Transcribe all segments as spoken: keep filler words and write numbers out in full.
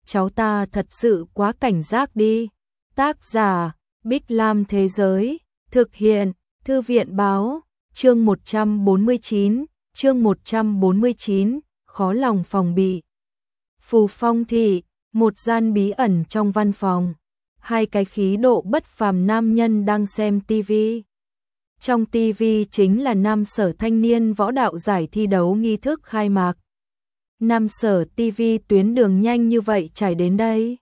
cháu ta thật sự quá cảnh giác đi. Tác giả, Bích Lam Thế Giới, thực hiện, Thư viện Báo, chương một trăm bốn mươi chín, chương một trăm bốn mươi chín, khó lòng phòng bị. Phù Phong Thị, một gian bí ẩn trong văn phòng, hai cái khí độ bất phàm nam nhân đang xem tivi. Trong tivi chính là Nam Sở thanh niên võ đạo giải thi đấu nghi thức khai mạc. Nam Sở tivi tuyến đường nhanh như vậy trải đến đây.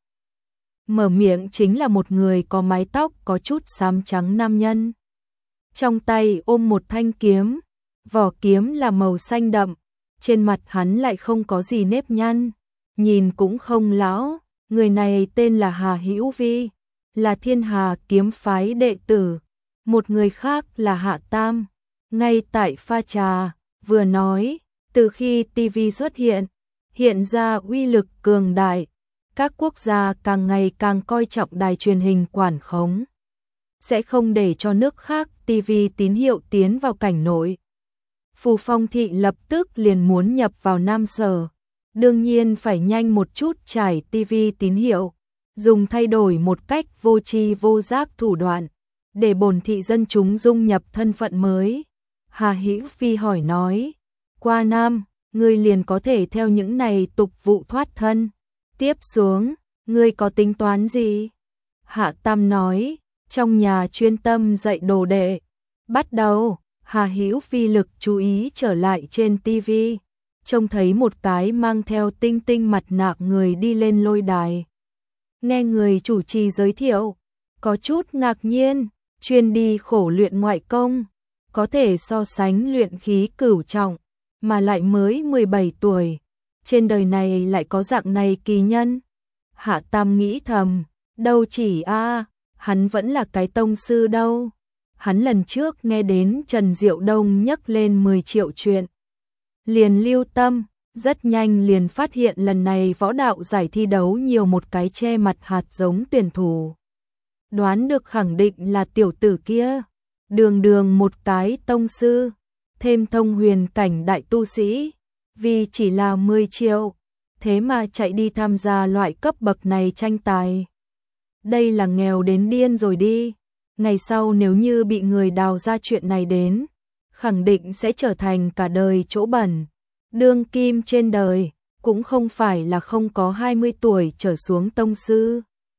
Mở miệng chính là một người có mái tóc có chút xám trắng nam nhân. Trong tay ôm một thanh kiếm, vỏ kiếm là màu xanh đậm, trên mặt hắn lại không có gì nếp nhăn, nhìn cũng không lão. Người này tên là Hà Hữu Vi, là Thiên Hà kiếm phái đệ tử. Một người khác là Hạ Tam, ngay tại pha trà, vừa nói, từ khi tivi xuất hiện, hiện ra uy lực cường đại, các quốc gia càng ngày càng coi trọng đài truyền hình quản khống, sẽ không để cho nước khác tivi tín hiệu tiến vào cảnh nội. Phù Phong Thị lập tức liền muốn nhập vào Nam Sở, đương nhiên phải nhanh một chút trải tivi tín hiệu, dùng thay đổi một cách vô tri vô giác thủ đoạn, để bổn thị dân chúng dung nhập thân phận mới. Hà Hữu Phi hỏi nói, qua Nam, ngươi liền có thể theo những này tục vụ thoát thân. Tiếp xuống, ngươi có tính toán gì? Hạ Tam nói, trong nhà chuyên tâm dạy đồ đệ. Bắt đầu, Hà Hữu Phi lực chú ý trở lại trên tivi, trông thấy một cái mang theo tinh tinh mặt nạ người đi lên lôi đài. Nghe người chủ trì giới thiệu, có chút ngạc nhiên, chuyên đi khổ luyện ngoại công, có thể so sánh luyện khí cửu trọng, mà lại mới mười bảy tuổi, trên đời này lại có dạng này kỳ nhân. Hạ Tam nghĩ thầm, đâu chỉ a, hắn vẫn là cái tông sư đâu. Hắn lần trước nghe đến Trần Diệu Đông nhắc lên mười triệu chuyện, liền lưu tâm, rất nhanh liền phát hiện lần này võ đạo giải thi đấu nhiều một cái che mặt hạt giống tuyển thủ. Đoán được khẳng định là tiểu tử kia, đường đường một cái tông sư, thêm thông huyền cảnh đại tu sĩ, vì chỉ là mười triệu, thế mà chạy đi tham gia loại cấp bậc này tranh tài. Đây là nghèo đến điên rồi đi, ngày sau nếu như bị người đào ra chuyện này đến, khẳng định sẽ trở thành cả đời chỗ bẩn. Đương kim trên đời, cũng không phải là không có hai mươi tuổi trở xuống tông sư,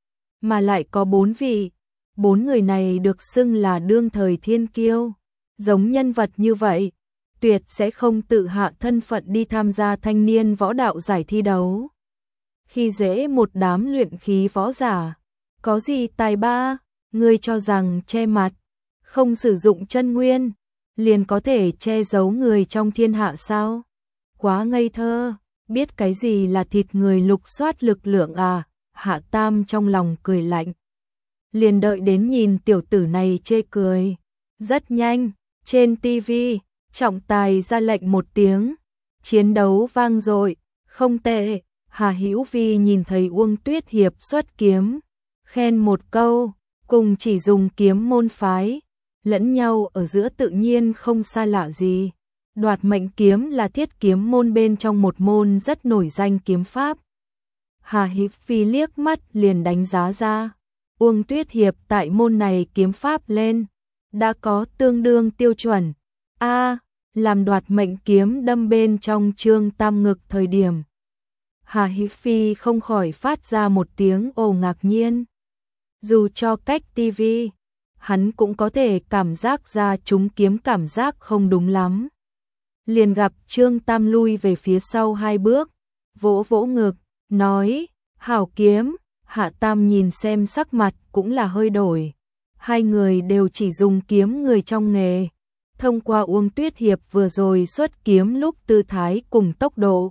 mà lại có bốn vị. Bốn người này được xưng là đương thời thiên kiêu, giống nhân vật như vậy, tuyệt sẽ không tự hạ thân phận đi tham gia thanh niên võ đạo giải thi đấu. Khi dễ một đám luyện khí võ giả, có gì tài ba, ngươi cho rằng che mặt, không sử dụng chân nguyên, liền có thể che giấu người trong thiên hạ sao? Quá ngây thơ, biết cái gì là thịt người lục soát lực lượng à? Hạ Tam trong lòng cười lạnh. Liền đợi đến nhìn tiểu tử này chê cười. Rất nhanh, trên tivi, trọng tài ra lệnh một tiếng, chiến đấu vang dội, không tệ. Hà Hữu Vi nhìn thấy Uông Tuyết Hiệp xuất kiếm, khen một câu, cùng chỉ dùng kiếm môn phái, lẫn nhau ở giữa tự nhiên không xa lạ gì. Đoạt mệnh kiếm là thiết kiếm môn bên trong một môn rất nổi danh kiếm pháp. Hà Hữu Vi liếc mắt liền đánh giá ra, Uông Tuyết Hiệp tại môn này kiếm pháp lên, đã có tương đương tiêu chuẩn. A, làm đoạt mệnh kiếm đâm bên trong Trương Tam ngực thời điểm. Hà Hữu Phi không khỏi phát ra một tiếng ồ ngạc nhiên. Dù cho cách tivi, hắn cũng có thể cảm giác ra chúng kiếm cảm giác không đúng lắm. Liền gặp Trương Tam lui về phía sau hai bước, vỗ vỗ ngực, nói, hảo kiếm. Hạ Tam nhìn xem sắc mặt cũng là hơi đổi. Hai người đều chỉ dùng kiếm người trong nghề. Thông qua Uông Tuyết Hiệp vừa rồi xuất kiếm lúc tư thái cùng tốc độ,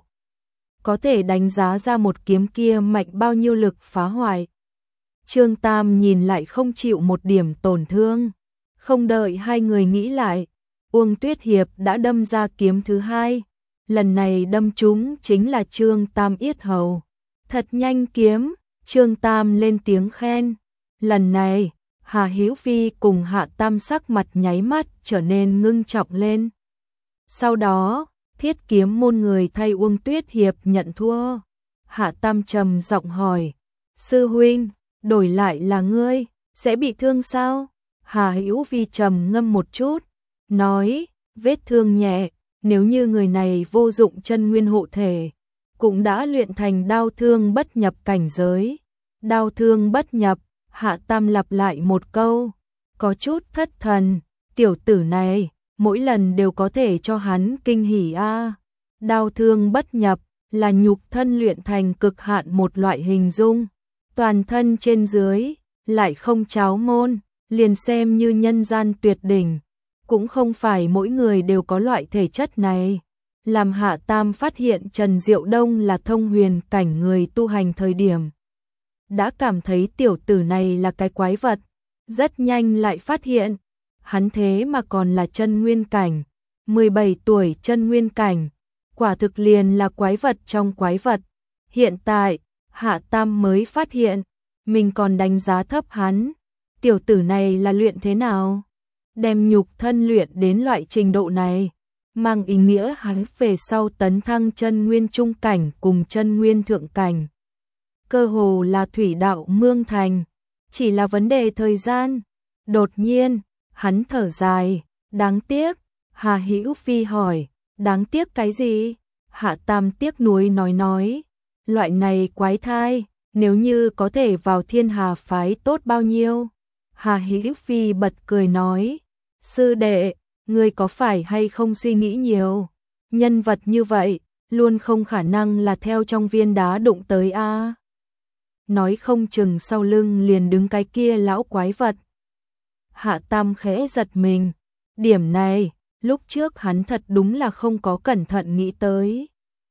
có thể đánh giá ra một kiếm kia mạnh bao nhiêu lực phá hoại. Trương Tam nhìn lại không chịu một điểm tổn thương. Không đợi hai người nghĩ lại, Uông Tuyết Hiệp đã đâm ra kiếm thứ hai. Lần này đâm trúng chính là Trương Tam yết hầu. Thật nhanh kiếm, Trương Tam lên tiếng khen. Lần này, Hà Hữu Vi cùng Hạ Tam sắc mặt nháy mắt trở nên ngưng trọng lên. Sau đó, thiết kiếm môn người thay Uông Tuyết Hiệp nhận thua. Hạ Tam trầm giọng hỏi, sư huynh, đổi lại là ngươi, sẽ bị thương sao? Hà Hữu Vi trầm ngâm một chút, nói, vết thương nhẹ, nếu như người này vô dụng chân nguyên hộ thể, cũng đã luyện thành đao thương bất nhập cảnh giới. Đao thương bất nhập, Hạ Tam lặp lại một câu, có chút thất thần, tiểu tử này, mỗi lần đều có thể cho hắn kinh hỉ a. Đao thương bất nhập là nhục thân luyện thành cực hạn một loại hình dung, toàn thân trên dưới lại không cháo môn, liền xem như nhân gian tuyệt đỉnh, cũng không phải mỗi người đều có loại thể chất này. Làm Hạ Tam phát hiện Trần Diệu Đông là thông huyền cảnh người tu hành thời điểm, đã cảm thấy tiểu tử này là cái quái vật, rất nhanh lại phát hiện, hắn thế mà còn là chân nguyên cảnh, mười bảy tuổi chân nguyên cảnh, quả thực liền là quái vật trong quái vật. Hiện tại, Hạ Tam mới phát hiện, mình còn đánh giá thấp hắn, tiểu tử này là luyện thế nào? Đem nhục thân luyện đến loại trình độ này, mang ý nghĩa hắn về sau tấn thăng chân nguyên trung cảnh cùng chân nguyên thượng cảnh. Cơ hồ là thủy đạo mương thành, chỉ là vấn đề thời gian. Đột nhiên, hắn thở dài, đáng tiếc. Hà Hữu Phi hỏi, đáng tiếc cái gì? Hạ Tam tiếc nuối nói nói, loại này quái thai, nếu như có thể vào Thiên Hà phái tốt bao nhiêu. Hà Hữu Phi bật cười nói, sư đệ, ngươi có phải hay không suy nghĩ nhiều, nhân vật như vậy, luôn không khả năng là theo trong viên đá đụng tới a. À. Nói không chừng sau lưng liền đứng cái kia lão quái vật. Hạ Tam khẽ giật mình, điểm này, lúc trước hắn thật đúng là không có cẩn thận nghĩ tới.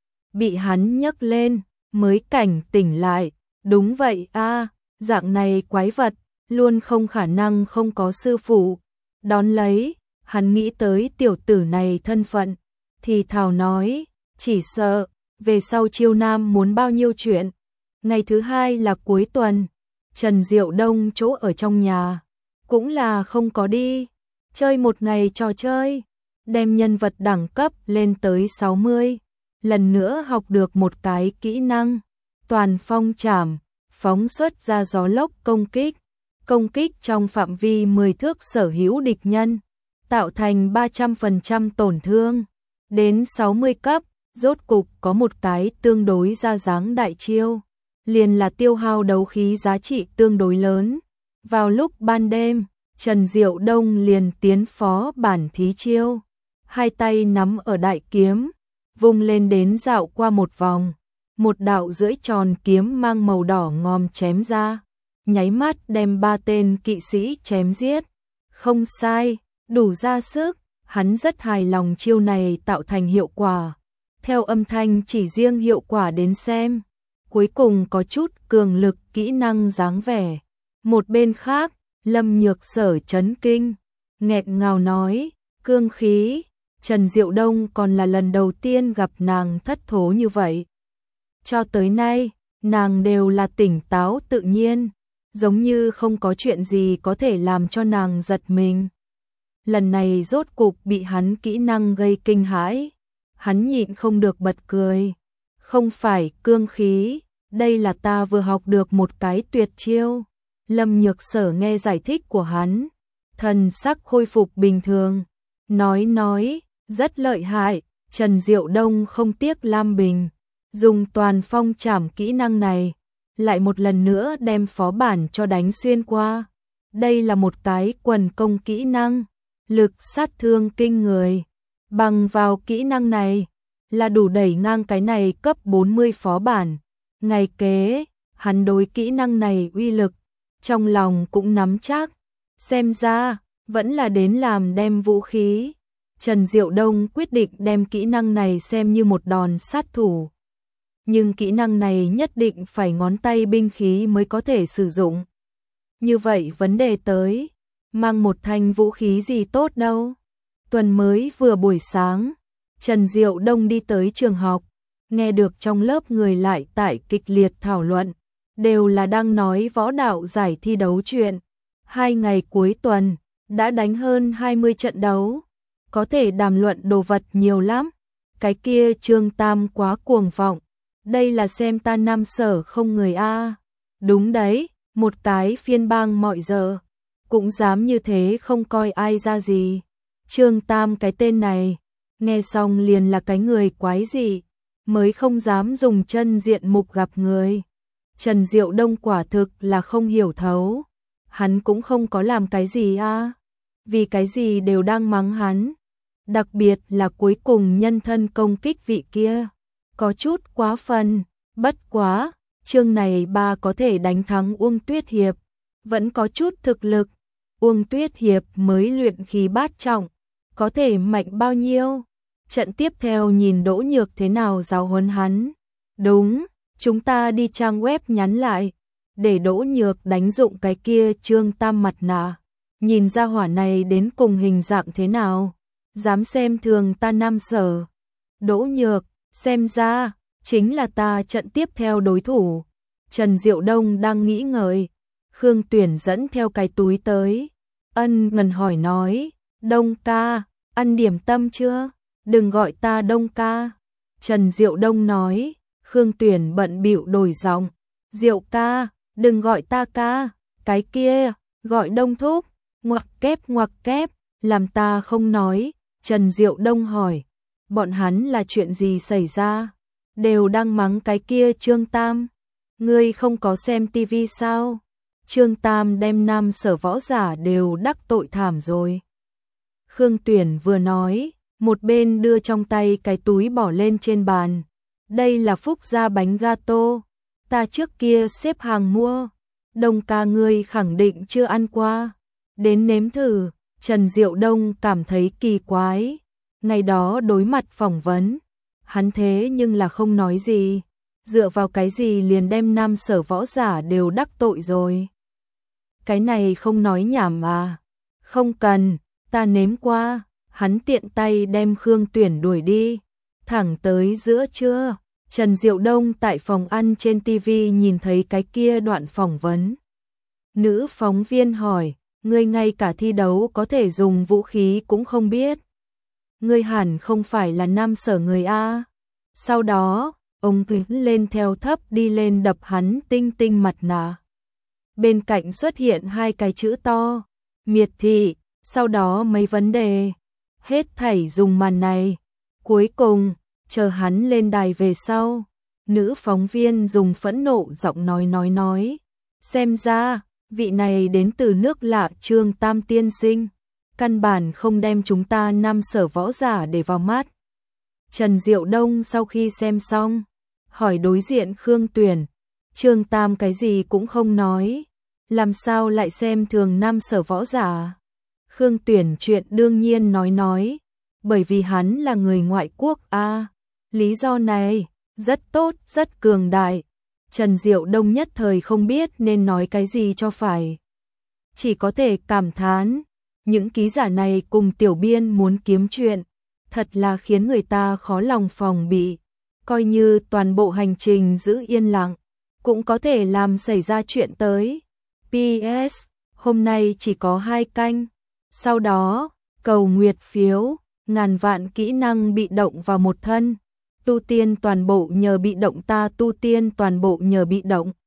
Bị hắn nhấc lên, mới cảnh tỉnh lại, đúng vậy a, à, dạng này quái vật, luôn không khả năng không có sư phụ. Đón lấy, hắn nghĩ tới tiểu tử này thân phận, thì thào nói, chỉ sợ, về sau Chiêu Nam muốn bao nhiêu chuyện. Ngày thứ hai là cuối tuần, Trần Diệu Đông chỗ ở trong nhà, cũng là không có đi, chơi một ngày trò chơi, đem nhân vật đẳng cấp lên tới sáu mươi, lần nữa học được một cái kỹ năng, toàn phong trảm, phóng xuất ra gió lốc công kích, công kích trong phạm vi mười thước sở hữu địch nhân, tạo thành ba trăm phần trăm tổn thương, đến sáu mươi cấp, rốt cục có một cái tương đối ra dáng đại chiêu, liền là tiêu hao đấu khí giá trị tương đối lớn. Vào lúc ban đêm, Trần Diệu Đông liền tiến phó bản thí chiêu, hai tay nắm ở đại kiếm, vung lên đến dạo qua một vòng, một đạo rưỡi tròn kiếm mang màu đỏ ngòm chém ra, nháy mắt đem ba tên kỵ sĩ chém giết. Không sai, đủ ra sức, hắn rất hài lòng chiêu này tạo thành hiệu quả. Theo âm thanh chỉ riêng hiệu quả đến xem, cuối cùng có chút cường lực kỹ năng dáng vẻ. Một bên khác, Lâm Nhược Sở chấn kinh, nghẹt ngào nói, cương khí, Trần Diệu Đông còn là lần đầu tiên gặp nàng thất thố như vậy. Cho tới nay, nàng đều là tỉnh táo tự nhiên, giống như không có chuyện gì có thể làm cho nàng giật mình. Lần này rốt cục bị hắn kỹ năng gây kinh hãi, hắn nhịn không được bật cười. Không phải cương khí, đây là ta vừa học được một cái tuyệt chiêu. Lâm Nhược Sở nghe giải thích của hắn, thần sắc khôi phục bình thường, nói nói, rất lợi hại. Trần Diệu Đông không tiếc lam bình, dùng toàn phong trảm kỹ năng này, lại một lần nữa đem phó bản cho đánh xuyên qua. Đây là một cái quần công kỹ năng, lực sát thương kinh người, bằng vào kỹ năng này, là đủ đẩy ngang cái này cấp bốn mươi phó bản. Ngày kế, hắn đối kỹ năng này uy lực, trong lòng cũng nắm chắc, xem ra, vẫn là đến làm đem vũ khí. Trần Diệu Đông quyết định đem kỹ năng này xem như một đòn sát thủ. Nhưng kỹ năng này nhất định phải ngón tay binh khí mới có thể sử dụng. Như vậy vấn đề tới, mang một thanh vũ khí gì tốt đâu. Tuần mới vừa buổi sáng, Trần Diệu Đông đi tới trường học, nghe được trong lớp người lại tại kịch liệt thảo luận, đều là đang nói võ đạo giải thi đấu chuyện. Hai ngày cuối tuần, đã đánh hơn hai mươi trận đấu, có thể đàm luận đồ vật nhiều lắm. Cái kia Trương Tam quá cuồng vọng, Đây là xem ta Nam Sở không người a. Đúng đấy, một cái phiên bang mọi giờ, cũng dám như thế không coi ai ra gì. Trương Tam cái tên này, nghe xong liền là cái người quái gì, mới không dám dùng chân diện mục gặp người. Trần Diệu Đông quả thực là không hiểu thấu, hắn cũng không có làm cái gì a, vì cái gì đều đang mắng hắn. Đặc biệt là cuối cùng nhân thân công kích vị kia, có chút quá phần, bất quá, chương này ba có thể đánh thắng Uông Tuyết Hiệp, vẫn có chút thực lực. Uông Tuyết Hiệp mới luyện khí bát trọng, có thể mạnh bao nhiêu? Trận tiếp theo nhìn Đỗ Nhược thế nào giáo huấn hắn. Đúng, chúng ta đi trang web nhắn lại, để Đỗ Nhược đánh dụng cái kia Trương Tam mặt nạ. Nhìn ra hỏa này đến cùng hình dạng thế nào, dám xem thường ta Nam Sở. Đỗ Nhược, xem ra, chính là ta trận tiếp theo đối thủ. Trần Diệu Đông đang nghĩ ngợi, Khương Tuyển dẫn theo cái túi tới. Ân ngần hỏi nói, Đông ca, ăn điểm tâm chưa? Đừng gọi ta Đông ca. Trần Diệu Đông nói, Khương Tuyển bận bịu đổi giọng, Diệu ca, đừng gọi ta ca, cái kia, gọi Đông thúc, ngoặc kép ngoặc kép, làm ta không nói. Trần Diệu Đông hỏi, bọn hắn là chuyện gì xảy ra? Đều đang mắng cái kia Trương Tam. Ngươi không có xem tivi sao? Trương Tam đem Nam Sở võ giả đều đắc tội thảm rồi. Khương Tuyển vừa nói, một bên đưa trong tay cái túi bỏ lên trên bàn. Đây là Phúc Gia bánh gato, ta trước kia xếp hàng mua. Đông ca ngươi khẳng định chưa ăn qua, đến nếm thử. Trần Diệu Đông cảm thấy kỳ quái. Ngày đó đối mặt phỏng vấn, hắn thế nhưng là không nói gì. Dựa vào cái gì liền đem Nam Sở võ giả đều đắc tội rồi? Cái này không nói nhảm à? Không cần, ta nếm qua. Hắn tiện tay đem Khương Tuyển đuổi đi. Thẳng tới giữa trưa, Trần Diệu Đông tại phòng ăn trên tivi nhìn thấy cái kia đoạn phỏng vấn. Nữ phóng viên hỏi, ngươi ngay cả thi đấu có thể dùng vũ khí cũng không biết. Ngươi hẳn không phải là Nam Sở người A. Sau đó, ông cứ lên theo thấp đi lên đập hắn tinh tinh mặt nạ. Bên cạnh xuất hiện hai cái chữ to, miệt thị, sau đó mấy vấn đề. Hết thảy dùng màn này. Cuối cùng, chờ hắn lên đài về sau, nữ phóng viên dùng phẫn nộ giọng nói nói nói. Xem ra, vị này đến từ nước lạ Trương Tam tiên sinh, căn bản không đem chúng ta Nam Sở võ giả để vào mắt. Trần Diệu Đông sau khi xem xong, hỏi đối diện Khương Tuyển, Trương Tam cái gì cũng không nói, làm sao lại xem thường Nam Sở võ giả? Khương Tuyển chuyện đương nhiên nói nói, bởi vì hắn là người ngoại quốc a. À, lý do này rất tốt, rất cường đại. Trần Diệu Đông nhất thời không biết nên nói cái gì cho phải, chỉ có thể cảm thán, những ký giả này cùng tiểu biên muốn kiếm chuyện, thật là khiến người ta khó lòng phòng bị. Coi như toàn bộ hành trình giữ yên lặng, cũng có thể làm xảy ra chuyện tới. pê ét hôm nay chỉ có hai canh. Sau đó, cầu nguyệt phiếu, ngàn vạn kỹ năng bị động vào một thân. Tu tiên toàn bộ nhờ bị động, ta tu tiên toàn bộ nhờ bị động.